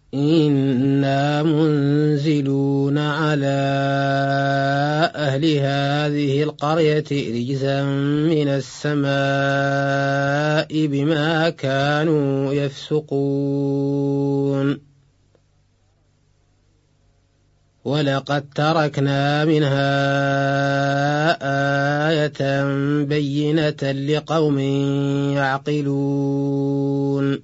إنا منزلون على أهل هذه القرية رجزا من السماء بما كانوا يفسقون ولقد تركنا منها آية بينة لقوم يعقلون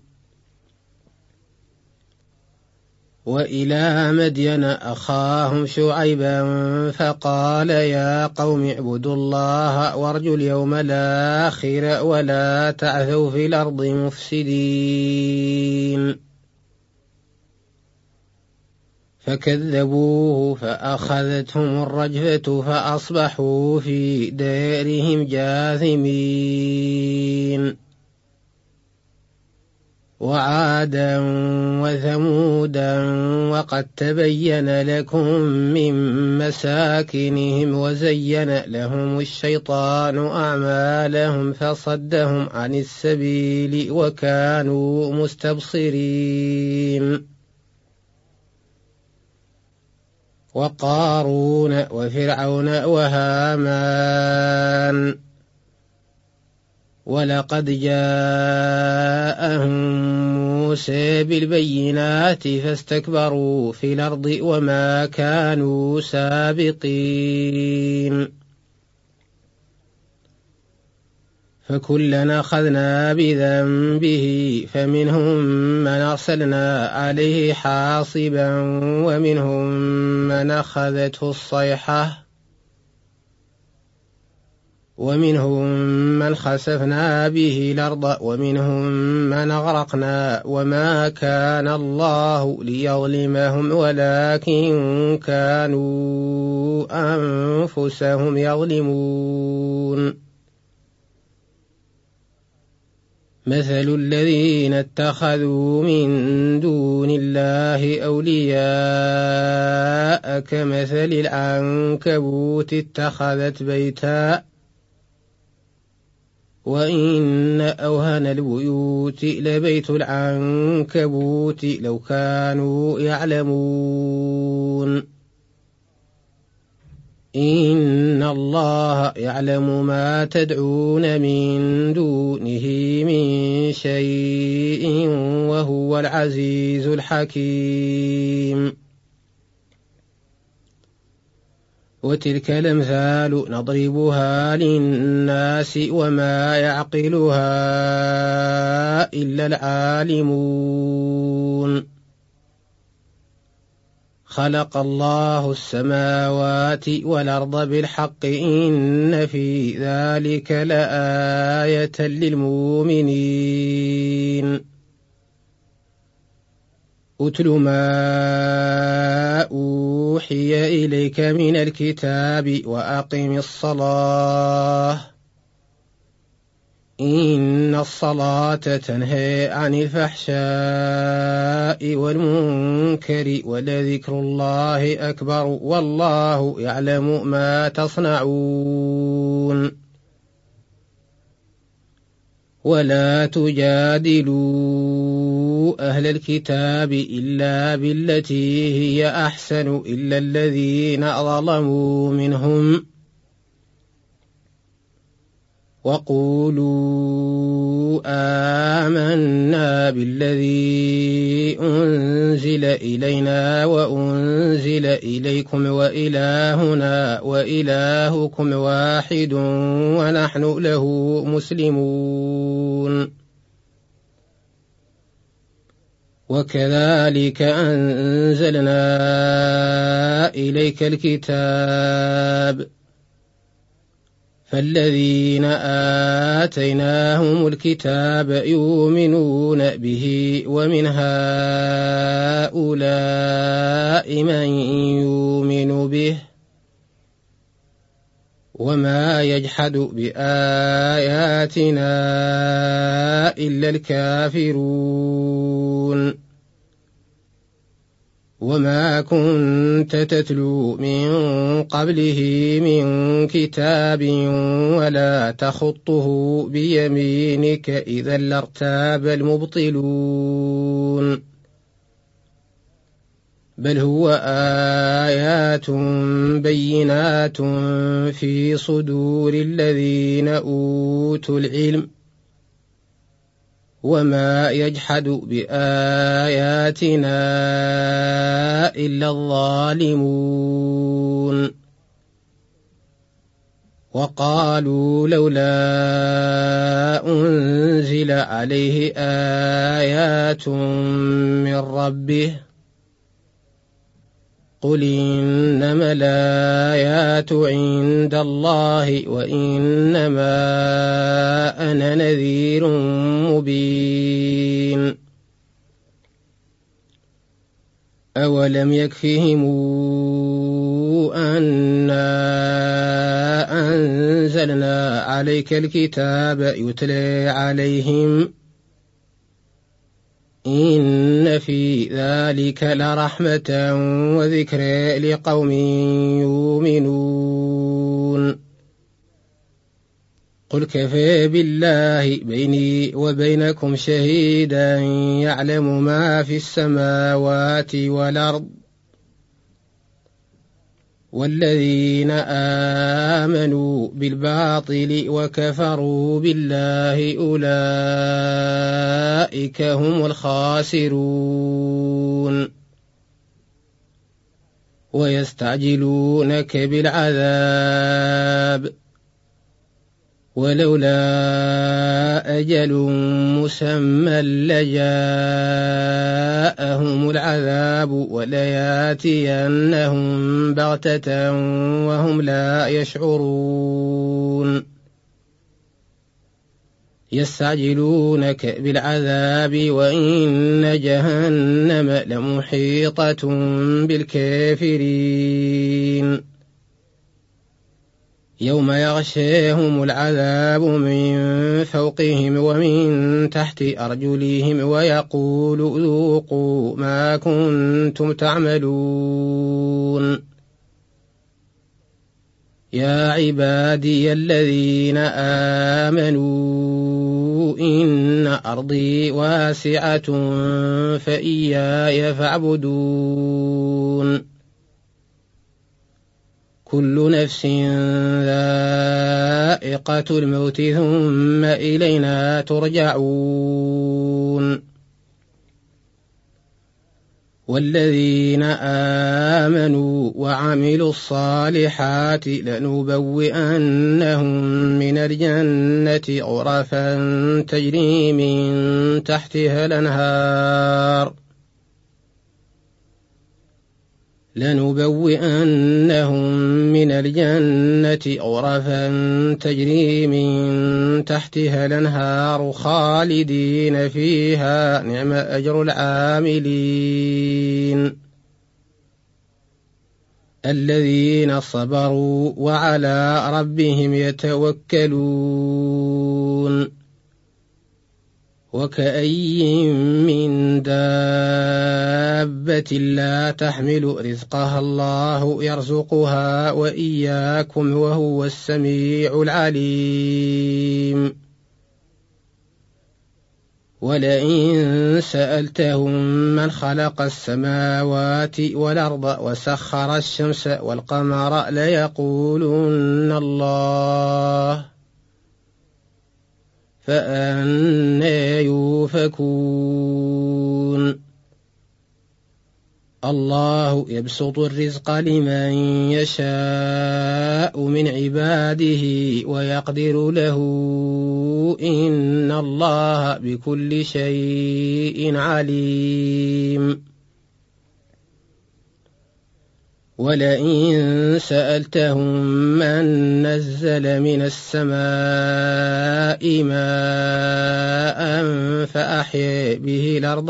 وإلى مدين أخاهم شعيبا فقال يا قوم اعبدوا الله وارجوا اليوم الآخر ولا تعثوا في الأرض مفسدين فكذبوه فأخذتهم الرجفة فأصبحوا في دارهم جاثمين وعادا وثمودا وقد تبين لكم من مساكنهم وزين لهم الشيطان أعمالهم فصدهم عن السبيل وكانوا مستبصرين وقارون وفرعون وهامان ولقد جاءهم موسى بالبينات فاستكبروا في الأرض وما كانوا سابقين فكلنا أخذنا بذنبه فمنهم من أرسلنا عليه حاصبا ومنهم من أخذته الصيحة ومنهم من خسفنا به الأرض ومنهم من أغرقنا وما كان الله ليظلمهم ولكن كانوا أنفسهم يظلمون مثل الذين اتخذوا من دون الله أولياء كمثل العنكبوت اتخذت بيتا وإن أوهن البيوت لبيت العنكبوت لو كانوا يعلمون إن الله يعلم ما تدعون من دونه من شيء وهو العزيز الحكيم وتلك الأمثال نضربها للناس وما يعقلها إلا العالمون خلق الله السماوات والأرض بالحق إن في ذلك لآية للمؤمنين أتل ما أوحي إليك من الكتاب وأقم الصلاة إن الصلاة تنهى عن الفحشاء والمنكر ولذكر الله أكبر والله يعلم ما تصنعون ولا تجادلوا أهل الكتاب إلا بالتي هي أحسن إلا الذين ظلموا منهم وقولوا آمنا بالذي أنزل إلينا وأنزل إليكم وإلهنا وإلهكم واحد ونحن له مسلمون وكذلك أنزلنا إليك الكتاب فالذين آتيناهم الكتاب يؤمنون به ومن هؤلاء من يؤمن به وما يجحد بآياتنا إلا الكافرون وما كنت تتلو من قبله من كتاب ولا تخطه بيمينك إذا لارتاب المبطلون بل هو آيات بينات في صدور الذين أوتوا العلم وما يجحد بآياتنا إلا الظالمون وقالوا لولا أنزل عليه آيات من ربه قل إنما الآيات عند الله وإنما أنا نذير مبين أولم يكفهم أنا أنزلنا عليك الكتاب يتلى عليهم إن في ذلك لرحمة وذكرى لقوم يؤمنون قل كفى بالله بيني وبينكم شهيدا يعلم ما في السماوات والأرض والذين آمنوا بالباطل وكفروا بالله أولئك هم الخاسرون ويستعجلونك بالعذاب ولولا أجل مسمى لجاءهم العذاب ولياتينهم بغتة وهم لا يشعرون يستعجلونك بالعذاب وإن جهنم لمحيطة بالكافرين يوم يغشاهم العذاب من فوقهم ومن تحت أرجلهم ويقول ذوقوا ما كنتم تعملون يا عبادي الذين آمنوا إن أرضي واسعة فإياي فاعبدون كل نفس ذائقة الموت ثم إلينا ترجعون والذين آمنوا وعملوا الصالحات لنبوئنهم من الجنة غرفا تجري من تحتها الأنهار لنبوئنهم من الجنة غرفا تجري من تحتها الأنهار خالدين فيها نعم أجر العاملين الذين صبروا وعلى ربهم يتوكلون وكأي من دابة لا تحمل رزقها الله يرزقها وإياكم وهو السميع العليم ولئن سألتهم من خلق السماوات والأرض وسخر الشمس والقمر ليقولن الله فأنى يؤفكون الله يبسط الرزق لمن يشاء من عباده ويقدر له إن الله بكل شيء عليم ولئن سألتهم من نزل من السماء ماء فأحيا به الأرض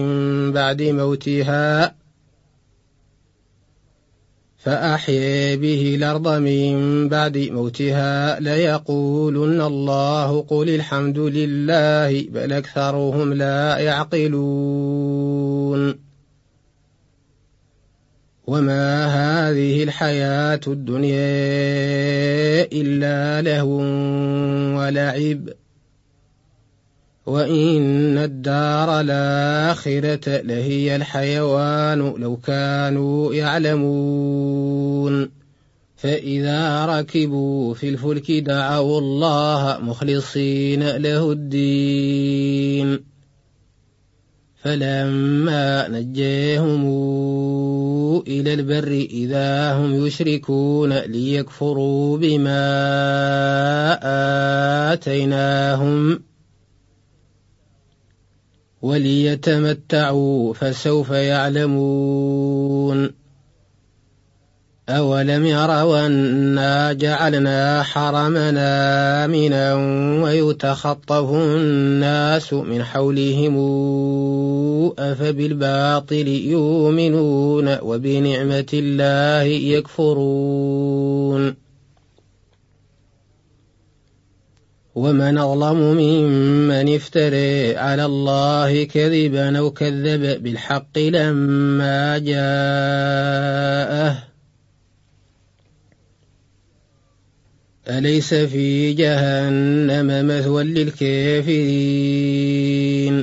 من بعد موتها ليقولن الله قل الحمد لله بل أكثرهم لا يعقلون وما هذه الحياة الدنيا إلا لهو ولعب وإن الدار الآخرة لهي الحيوان لو كانوا يعلمون فإذا ركبوا في الفلك دعوا الله مخلصين له الدين فلما نجاهم إلى البر إذا هم يشركون ليكفروا بما آتيناهم وليتمتعوا فسوف يعلمون أولم يروا أنا جعلنا حرمنا آمنا ويتخطف الناس من حولهم أفبالباطل يؤمنون وبنعمة الله يكفرون ومن أظلم ممن افترى على الله كذبا أو كذب بالحق لما جاءه أليس في جهنم مثوى للكافرين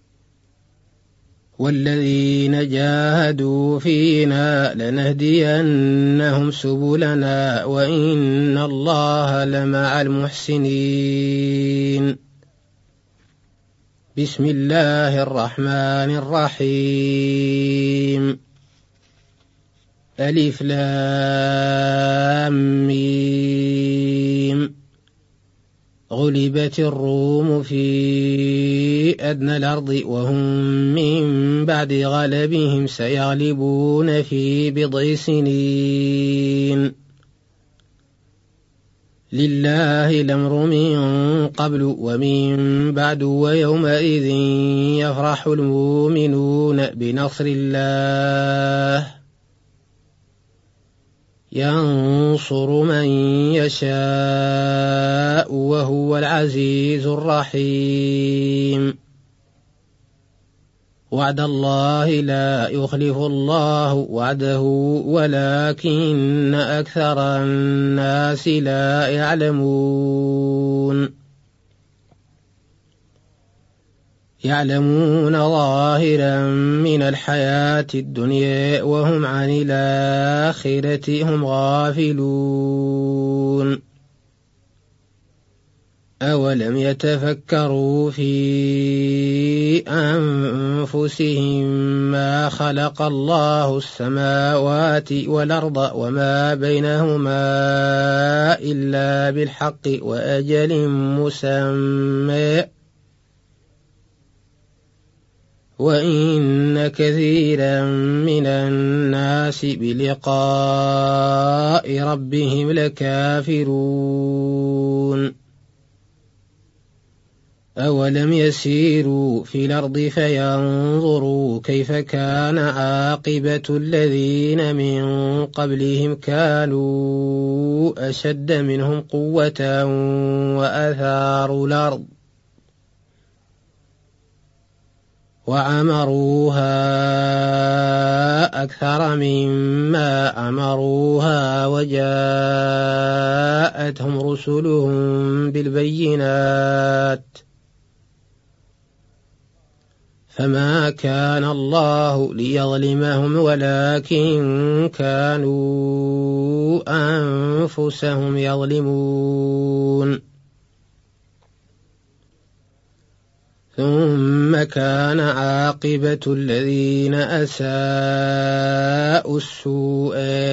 والذين جاهدوا فينا لنهدينهم سبلنا وإن الله لمع المحسنين بسم الله الرحمن الرحيم ألف لام ميم غلبت الروم في أدنى الأرض وهم من بعد غلبهم سيغلبون في بضع سنين لله الأمر من قبل ومن بعد ويومئذ يفرح المؤمنون بنصر الله ينصر من يشاء وهو العزيز الرحيم وعد الله لا يخلف الله وعده ولكن أكثر الناس لا يعلمون ظاهرا من الحياة الدنيا وهم عن الآخرة هم غافلون أولم يتفكروا في أنفسهم ما خلق الله السماوات والأرض وما بينهما إلا بالحق وأجل مسمى وإن كثيرا من الناس بلقاء ربهم لكافرون أولم يسيروا في الأرض فينظروا كيف كان عاقبة الذين من قبلهم كانوا أشد منهم قوة وأثاروا الأرض وعمروها أكثر مما أمروها وجاءتهم رسلهم بالبينات فما كان الله ليظلمهم ولكن كانوا أنفسهم يظلمون ثم كان عاقبة الذين أساءوا السوء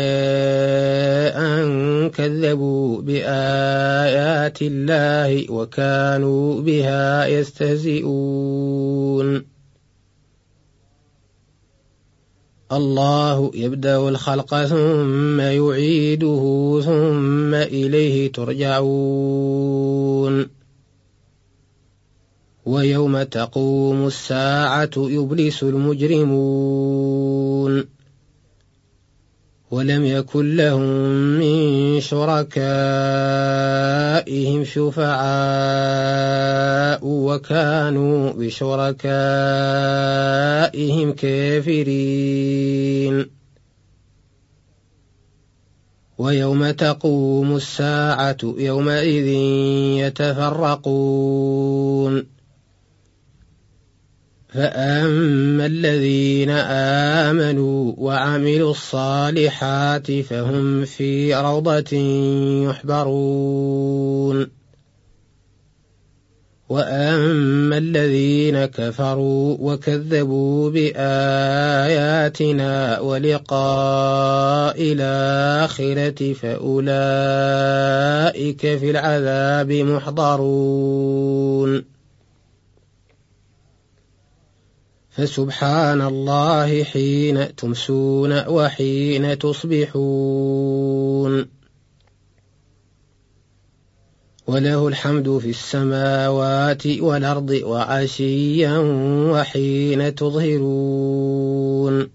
أن كذبوا بآيات الله وكانوا بها يستهزئون الله يبدأ الخلق ثم يعيده ثم إليه ترجعون ويوم تقوم الساعة يبلس المجرمون ولم يكن لهم من شركائهم شفعاء وكانوا بشركائهم كافرين ويوم تقوم الساعة يومئذ يتفرقون فأما الذين آمنوا وعملوا الصالحات فهم في روضة يحبرون وأما الذين كفروا وكذبوا بآياتنا ولقاء الآخرة فأولئك في العذاب محضرون فسبحان الله حين تمسون وحين تصبحون وله الحمد في السماوات والأرض وعشيا وحين تظهرون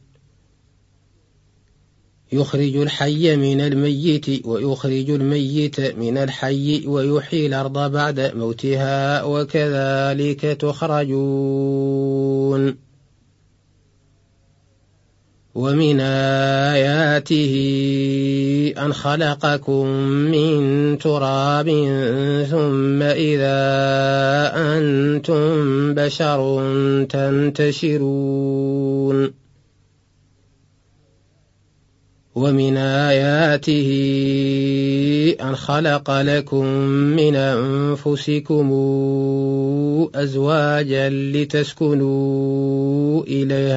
يخرج الحي من الميت ويخرج الميت من الحي ويحيي الأرض بعد موتها وكذلك تخرجون ومن آياته أن خلقكم من تراب ثم إذا أنتم بشر تنتشرون ومن آياته أن خلق لكم من أنفسكم أزواجا لتسكنوا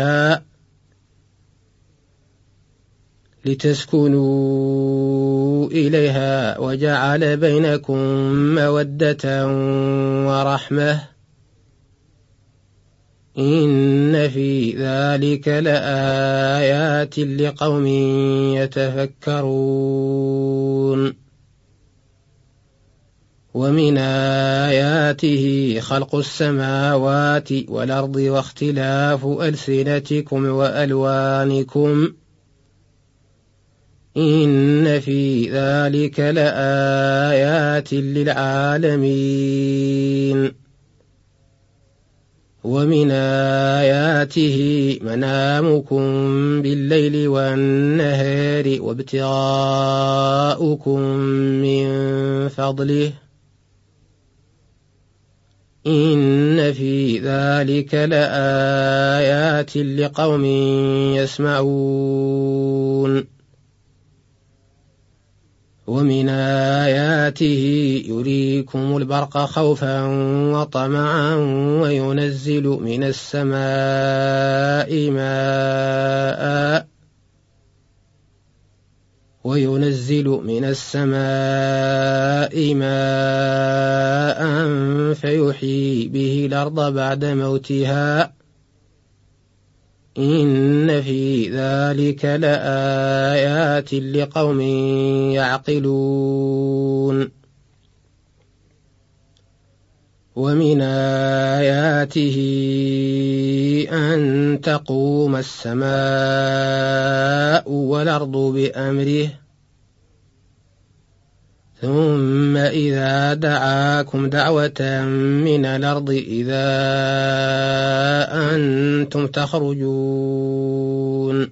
إليها وجعل بينكم مودة ورحمة إن في ذلك لآيات لقوم يتفكرون ومن آياته خلق السماوات والأرض واختلاف ألسنتكم وألوانكم إن في ذلك لآيات للعالمين ومن آياته منامكم بالليل والنهار وابتغاؤكم من فضله إن في ذلك لآيات لقوم يسمعون ومن آياته يريكم البرق خوفا وطمعا وينزل من السماء ماء فيحيي به الأرض بعد موتها إن في ذلك لآيات لقوم يعقلون ومن آياته أن تقوم السماء والأرض بأمره ثم إذا دعاكم دعوة من الأرض إذا أنتم تخرجون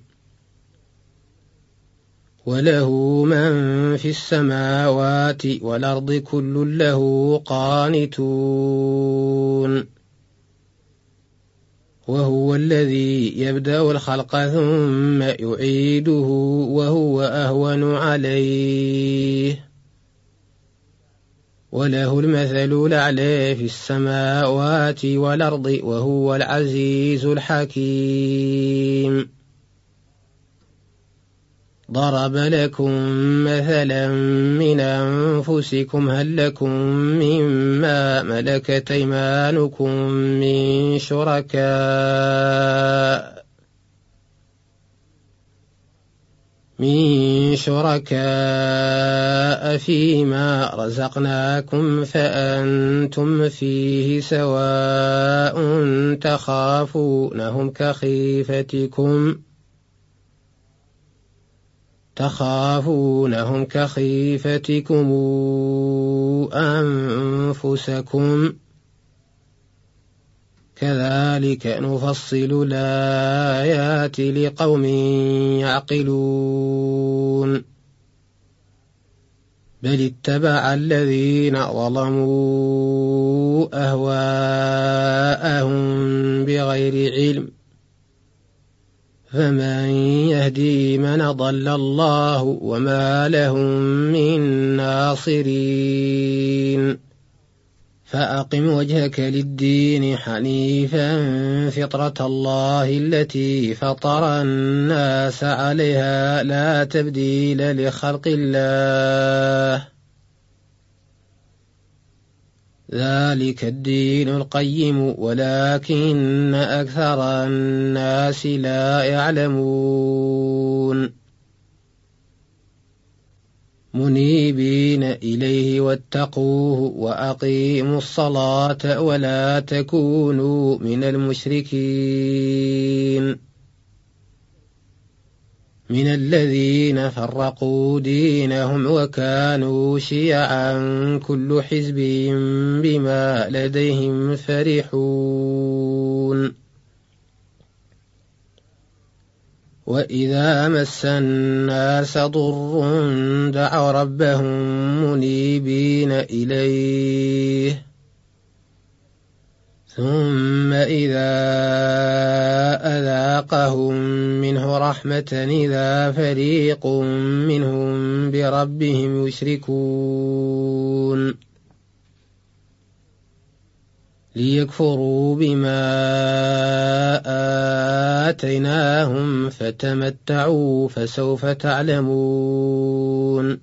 وله من في السماوات والأرض كل له قانتون وهو الذي يبدأ الخلق ثم يعيده وهو أهون عليه وله المثل الأعلى في السماوات والأرض وهو العزيز الحكيم ضرب لكم مثلا من أنفسكم هل لكم مما ملكت أيمانكم من شركاء فيما رزقناكم فأنتم فيه سواء تخافونهم كخيفتكم أنفسكم كذلك نفصل الآيات لقوم يعقلون بل اتبع الذين ظلموا أهواءهم بغير علم فمن يهدي من ضل الله وما لهم من ناصرين فأقم وجهك للدين حنيفا فطرة الله التي فطر الناس عليها لا تبديل لخلق الله ذلك الدين القيم ولكن أكثر الناس لا يعلمون منيبين إليه واتقوه وأقيموا الصلاة ولا تكونوا من المشركين من الذين فرقوا دينهم وكانوا شيعا كل حزب بما لديهم فرحون وإذا مس الناس ضر دعوا ربهم منيبين إليه ثم إذا أذاقهم منه رحمة إذا فريق منهم بربهم يشركون ليكفروا بما آتيناهم فتمتعوا فسوف تعلمون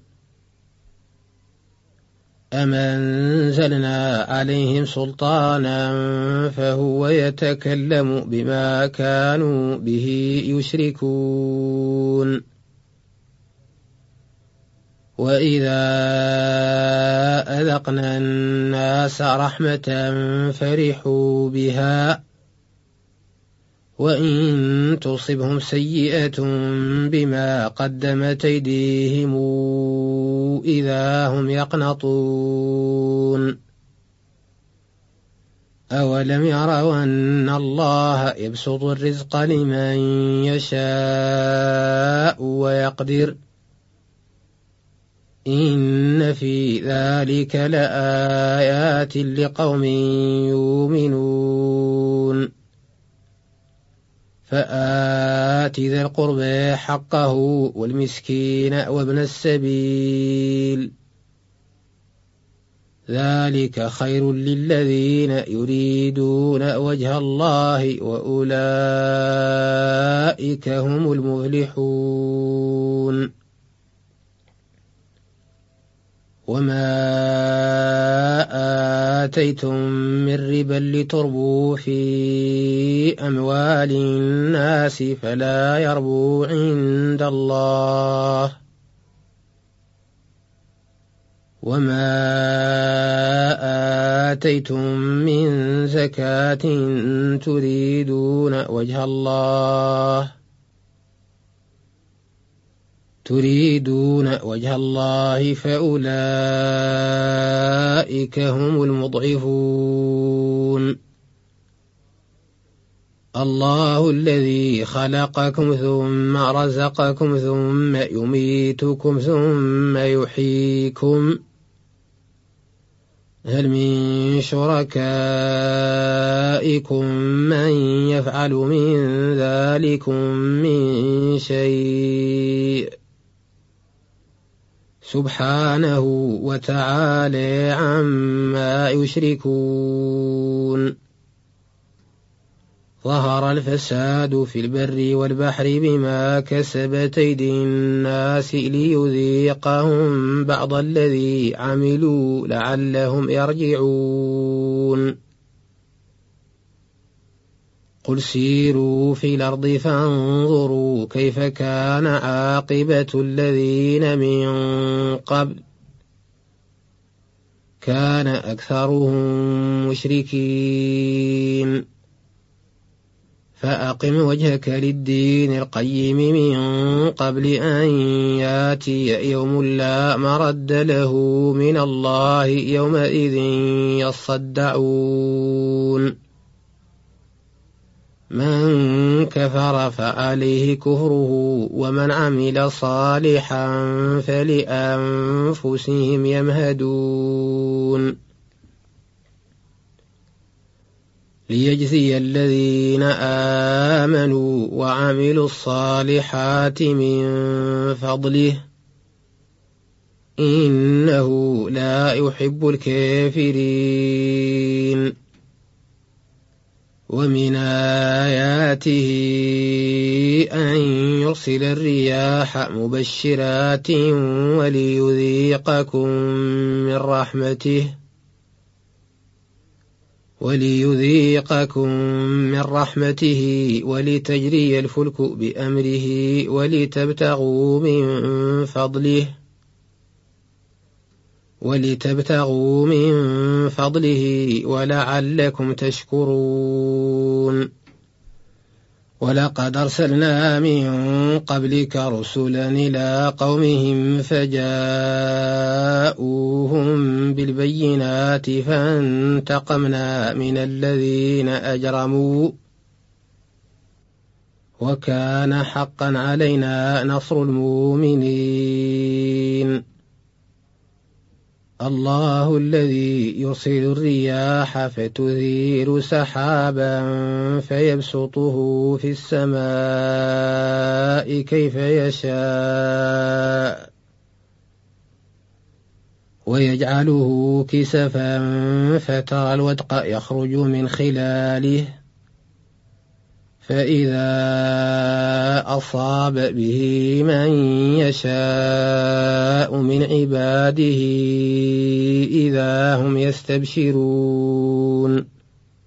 أم أنزلنا عليهم سلطانا فهو يتكلم بما كانوا به يشركون وإذا أذقنا الناس رحمة فرحوا بها وإن تصبهم سيئة بما قدمت أيديهم إذا هم يقنطون أولم يروا أن الله يبسط الرزق لمن يشاء ويقدر إن في ذلك لآيات لقوم يؤمنون فآت ذا القربى حقه والمسكين وابن السبيل ذلك خير للذين يريدون وجه الله وأولئك هم المفلحون وما آتيتم من ربا لتربوا في أموال الناس فلا يربو عند الله وما آتيتم من زكاة تريدون وجه الله فأولئك هم المضعفون الله الذي خلقكم ثم رزقكم ثم يميتكم ثم يحييكم هل من شركائكم من يفعل من ذلكم من شيء سبحانه وتعالى عما يشركون ظهر الفساد في البر والبحر بما كسبت أيدي الناس ليذيقهم بعض الذي عملوا لعلهم يرجعون قل سيروا في الأرض فانظروا كيف كان عاقبة الذين من قبل كان أكثرهم مشركين فأقم وجهك للدين القيم من قبل أن ياتي يوم لا مرد له من الله يومئذ يصدعون من كفر فعليه كفره ومن عمل صالحا فلأنفسهم يمهدون ليجزي الذين آمنوا وعملوا الصالحات من فضله إنه لا يحب الكافرين ومن آياته أن يرسل الرياح مبشرات وليذيقكم من رحمته ولتجري الفلك بأمره ولتبتغوا من فضله ولعلكم تشكرون ولقد أرسلنا من قبلك رسلا إلى قومهم فجاءوهم بالبينات فانتقمنا من الذين أجرموا وكان حقا علينا نصر المؤمنين الله الذي يرسل الرياح فتثير سحابا فيبسطه في السماء كيف يشاء ويجعله كسفا فترى الودق يخرج من خلاله فإذا أصاب به من يشاء من عباده إذا هم يستبشرون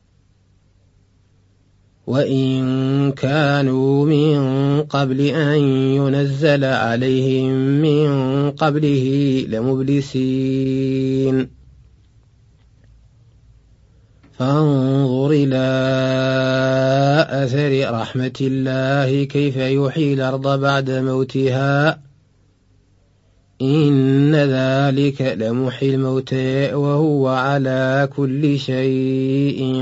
وإن كانوا من قبل أن ينزل عليهم من قبله لمبلسين فانظر إلى أثر رحمة الله كيف يحيي الأرض بعد موتها إن ذلك لمحيي الموتى وهو على كل شيء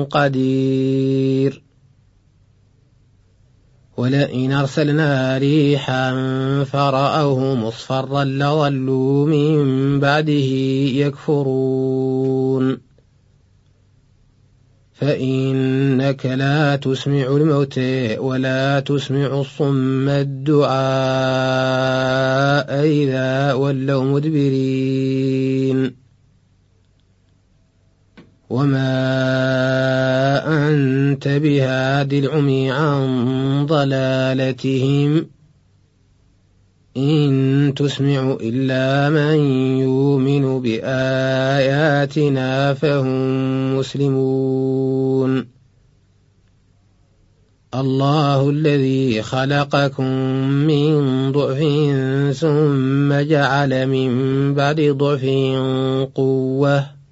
قدير ولئن أرسلنا ريحا فرأوه مصفرا لظلوا من بعده يكفرون فإنك لا تسمع الموتى ولا تسمع الصم الدعاء إذا ولوا مدبرين وما أنت بهاد العمي عن ضلالتهم إن تسمع إلا من يؤمن بآياتنا فهم مسلمون الله الذي خلقكم من ضعف ثم جعل من بعد ضعف قوة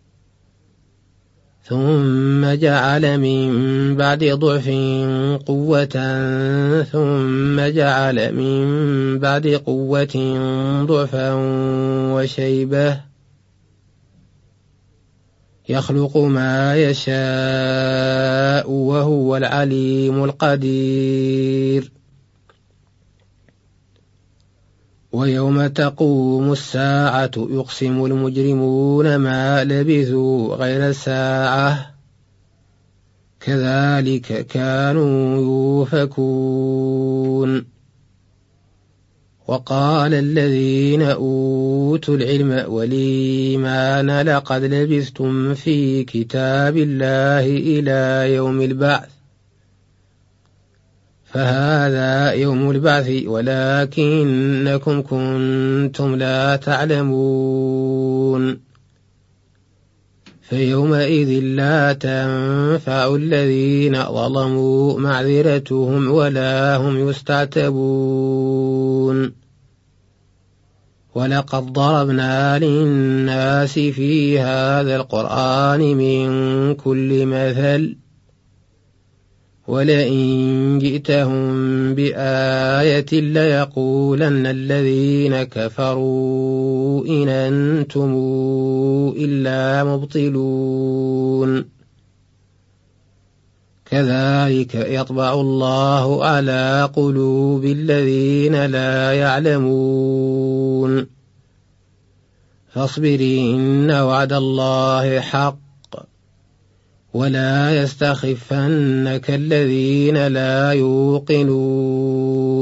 ثم جعل من بعد ضعف قوة ثم جعل من بعد قوة ضعفا وشيبة يخلق ما يشاء وهو العليم القدير ويوم تقوم الساعة يقسم المجرمون ما لبثوا غير ساعة كذلك كانوا يؤفكون وقال الذين أوتوا العلم والإيمان لقد لبثتم في كتاب الله إلى يوم البعث فهذا يوم البعث ولكنكم كنتم لا تعلمون فيومئذ لا تنفع الذين ظلموا معذرتهم ولا هم يستعتبون ولقد ضربنا للناس في هذا القرآن من كل مثل ولئن جئتهم بآية ليقولن الذين كفروا إن أنتم إلا مبطلون كذلك يطبع الله على قلوب الذين لا يعلمون فاصبر إن وعد الله حق ولا يستخفنك الذين لا يوقنون